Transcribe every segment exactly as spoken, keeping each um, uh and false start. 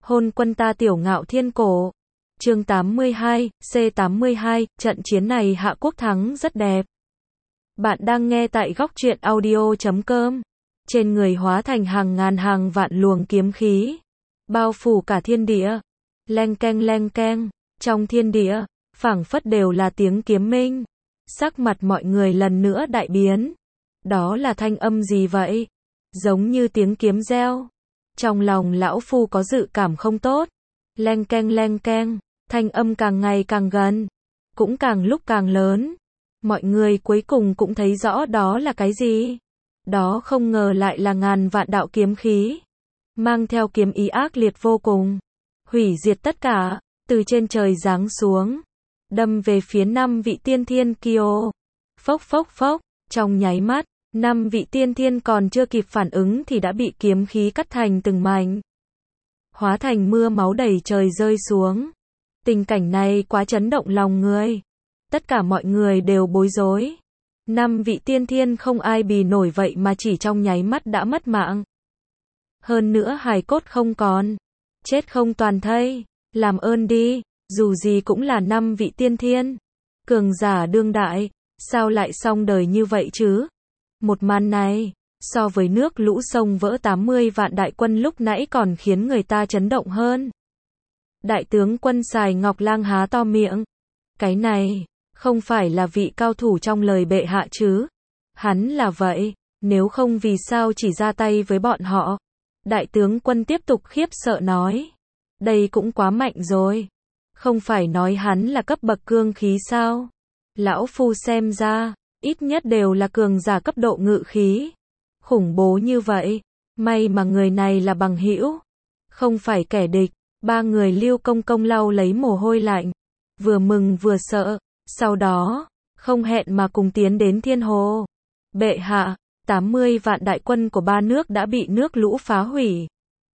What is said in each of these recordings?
Hôn quân ta tiểu ngạo thiên cổ. Chương tám mươi hai, C tám mươi hai, trận chiến này Hạ Quốc thắng rất đẹp. Bạn đang nghe tại góc truyện audio chấm com. Trên người hóa thành hàng ngàn hàng vạn luồng kiếm khí, bao phủ cả thiên địa. Leng keng leng keng, trong thiên địa, phảng phất đều là tiếng kiếm minh. Sắc mặt mọi người lần nữa đại biến. Đó là thanh âm gì vậy? Giống như tiếng kiếm reo. Trong lòng lão phu có dự cảm không tốt. Leng keng leng keng, thanh âm càng ngày càng gần, cũng càng lúc càng lớn. Mọi người cuối cùng cũng thấy rõ đó là cái gì. Đó không ngờ lại là ngàn vạn đạo kiếm khí, mang theo kiếm ý ác liệt vô cùng, hủy diệt tất cả, từ trên trời giáng xuống, đâm về phía năm vị tiên thiên kia. Phốc phốc phốc, trong nháy mắt, năm vị tiên thiên còn chưa kịp phản ứng thì đã bị kiếm khí cắt thành từng mảnh, hóa thành mưa máu đầy trời rơi xuống. Tình cảnh này quá chấn động lòng người. Tất cả mọi người đều bối rối. Năm vị tiên thiên không ai bì nổi vậy mà chỉ trong nháy mắt đã mất mạng. Hơn nữa hài cốt không còn, chết không toàn thây. Làm ơn đi, dù gì cũng là năm vị tiên thiên, cường giả đương đại, sao lại xong đời như vậy chứ? Một màn này, so với nước lũ sông vỡ tám mươi vạn đại quân lúc nãy còn khiến người ta chấn động hơn. Đại tướng quân Sài Ngọc Lang há to miệng. Cái này, không phải là vị cao thủ trong lời bệ hạ chứ? Hắn là vậy, nếu không vì sao chỉ ra tay với bọn họ? Đại tướng quân tiếp tục khiếp sợ nói. Đây cũng quá mạnh rồi. Không phải nói hắn là cấp bậc cương khí sao? Lão phu xem ra, ít nhất đều là cường giả cấp độ ngự khí. Khủng bố như vậy, may mà người này là bằng hữu, không phải kẻ địch. Ba người Lưu Công Công lau lấy mồ hôi lạnh, vừa mừng vừa sợ, sau đó, không hẹn mà cùng tiến đến Thiên Hồ. Bệ hạ, tám mươi vạn đại quân của ba nước đã bị nước lũ phá hủy.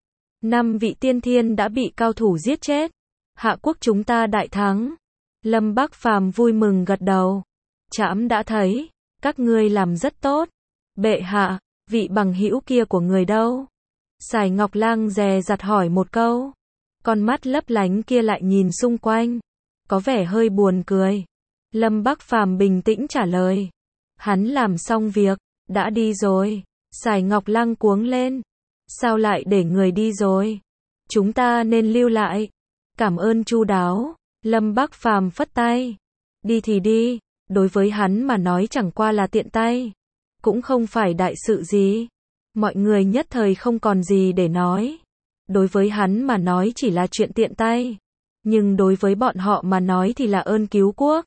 Năm vị tiên thiên đã bị cao thủ giết chết. Hạ quốc chúng ta đại thắng. Lâm Bác Phàm vui mừng gật đầu. Trẫm đã thấy, các ngươi làm rất tốt. Bệ hạ, vị bằng hữu kia của người đâu? Sài Ngọc Lang dè dặt hỏi một câu. Con mắt lấp lánh kia lại nhìn xung quanh, có vẻ hơi buồn cười. Lâm Bác Phàm bình tĩnh trả lời. Hắn làm xong việc, đã đi rồi. Sài Ngọc Lang cuống lên. Sao lại để người đi rồi? Chúng ta nên lưu lại. Cảm ơn chu đáo. Lâm Bác Phàm phất tay. Đi thì đi, đối với hắn mà nói chẳng qua là tiện tay, cũng không phải đại sự gì. Mọi người nhất thời không còn gì để nói. Đối với hắn mà nói chỉ là chuyện tiện tay, nhưng đối với bọn họ mà nói thì là ơn cứu quốc.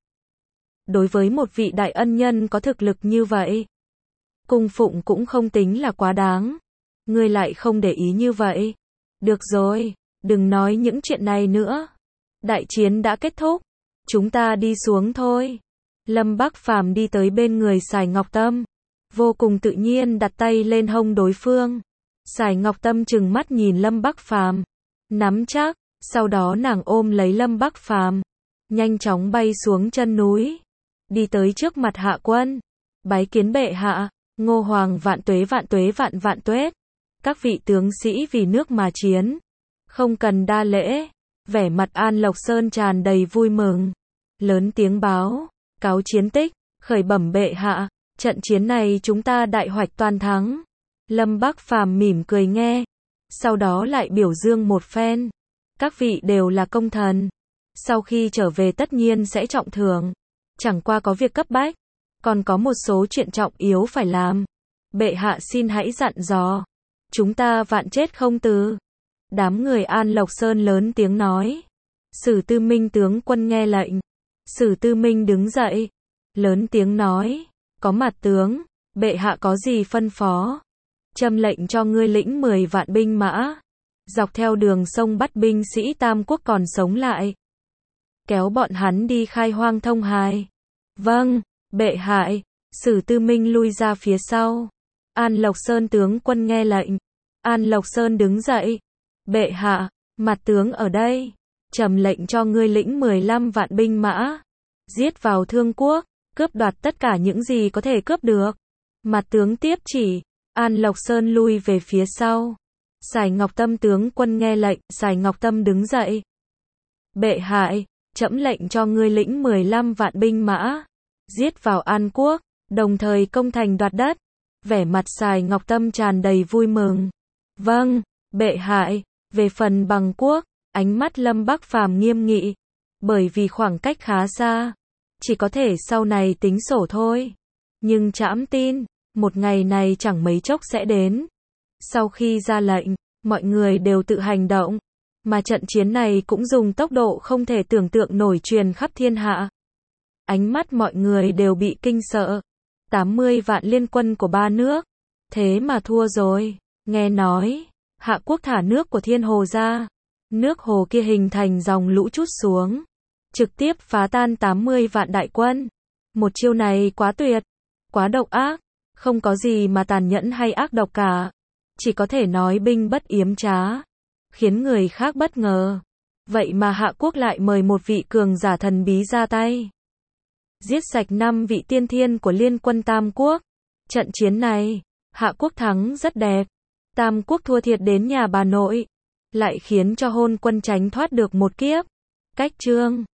Đối với một vị đại ân nhân có thực lực như vậy, cung phụng cũng không tính là quá đáng. Ngươi lại không để ý như vậy. Được rồi, đừng nói những chuyện này nữa. Đại chiến đã kết thúc, chúng ta đi xuống thôi. Lâm Bác Phàm đi tới bên người Sài Ngọc Tâm, vô cùng tự nhiên đặt tay lên hông đối phương. Sài Ngọc Tâm trừng mắt nhìn Lâm Bác Phàm, nắm chắc, sau đó nàng ôm lấy Lâm Bác Phàm, nhanh chóng bay xuống chân núi, đi tới trước mặt Hạ Quân. Bái kiến bệ hạ. Ngô Hoàng vạn tuế vạn tuế vạn vạn tuế. Các vị tướng sĩ vì nước mà chiến, không cần đa lễ. Vẻ mặt An Lộc Sơn tràn đầy vui mừng, lớn tiếng báo, cáo chiến tích, khởi bẩm bệ hạ, trận chiến này chúng ta đại hoạch toàn thắng. Lâm Bác Phàm mỉm cười nghe, sau đó lại biểu dương một phen. Các vị đều là công thần, sau khi trở về tất nhiên sẽ trọng thưởng. Chẳng qua có việc cấp bách, còn có một số chuyện trọng yếu phải làm. Bệ hạ xin hãy dặn dò, chúng ta vạn chết không từ. Đám người An Lộc Sơn lớn tiếng nói. Sử Tư Minh tướng quân nghe lệnh. Sử Tư Minh đứng dậy, lớn tiếng nói, có mặt tướng, bệ hạ có gì phân phó? Châm lệnh cho ngươi lĩnh mười vạn binh mã, dọc theo đường sông bắt binh sĩ Tam Quốc còn sống lại, kéo bọn hắn đi khai hoang thông hài. Vâng, bệ hạ. Sử Tư Minh lui ra phía sau. An Lộc Sơn tướng quân nghe lệnh. An Lộc Sơn đứng dậy. Bệ hạ, mặt tướng ở đây, trầm lệnh cho ngươi lĩnh mười lăm vạn binh mã, giết vào Thương Quốc, cướp đoạt tất cả những gì có thể cướp được. Mặt tướng tiếp chỉ. An Lộc Sơn lui về phía sau. Sài Ngọc Tâm tướng quân nghe lệnh, Sài Ngọc Tâm đứng dậy. Bệ hạ, trẫm lệnh cho ngươi lĩnh mười lăm vạn binh mã, giết vào An Quốc, đồng thời công thành đoạt đất. Vẻ mặt Sài Ngọc Tâm tràn đầy vui mừng. Vâng, bệ hạ. Về phần Bằng Quốc, ánh mắt Lâm Bắc Phàm nghiêm nghị, bởi vì khoảng cách khá xa, chỉ có thể sau này tính sổ thôi. Nhưng trẫm tin, một ngày này chẳng mấy chốc sẽ đến. Sau khi ra lệnh, mọi người đều tự hành động, mà trận chiến này cũng dùng tốc độ không thể tưởng tượng nổi truyền khắp thiên hạ. Ánh mắt mọi người đều bị kinh sợ. tám mươi vạn liên quân của ba nước, thế mà thua rồi. Nghe nói, Hạ Quốc thả nước của Thiên Hồ ra, nước hồ kia hình thành dòng lũ trút xuống, trực tiếp phá tan tám mươi vạn đại quân. Một chiêu này quá tuyệt, quá độc ác, không có gì mà tàn nhẫn hay ác độc cả, chỉ có thể nói binh bất yếm trá, khiến người khác bất ngờ. Vậy mà Hạ Quốc lại mời một vị cường giả thần bí ra tay, giết sạch năm vị tiên thiên của liên quân Tam Quốc. Trận chiến này, Hạ Quốc thắng rất đẹp, Tam Quốc thua thiệt đến nhà bà nội, lại khiến cho Hôn Quân tránh thoát được một kiếp. Cách chương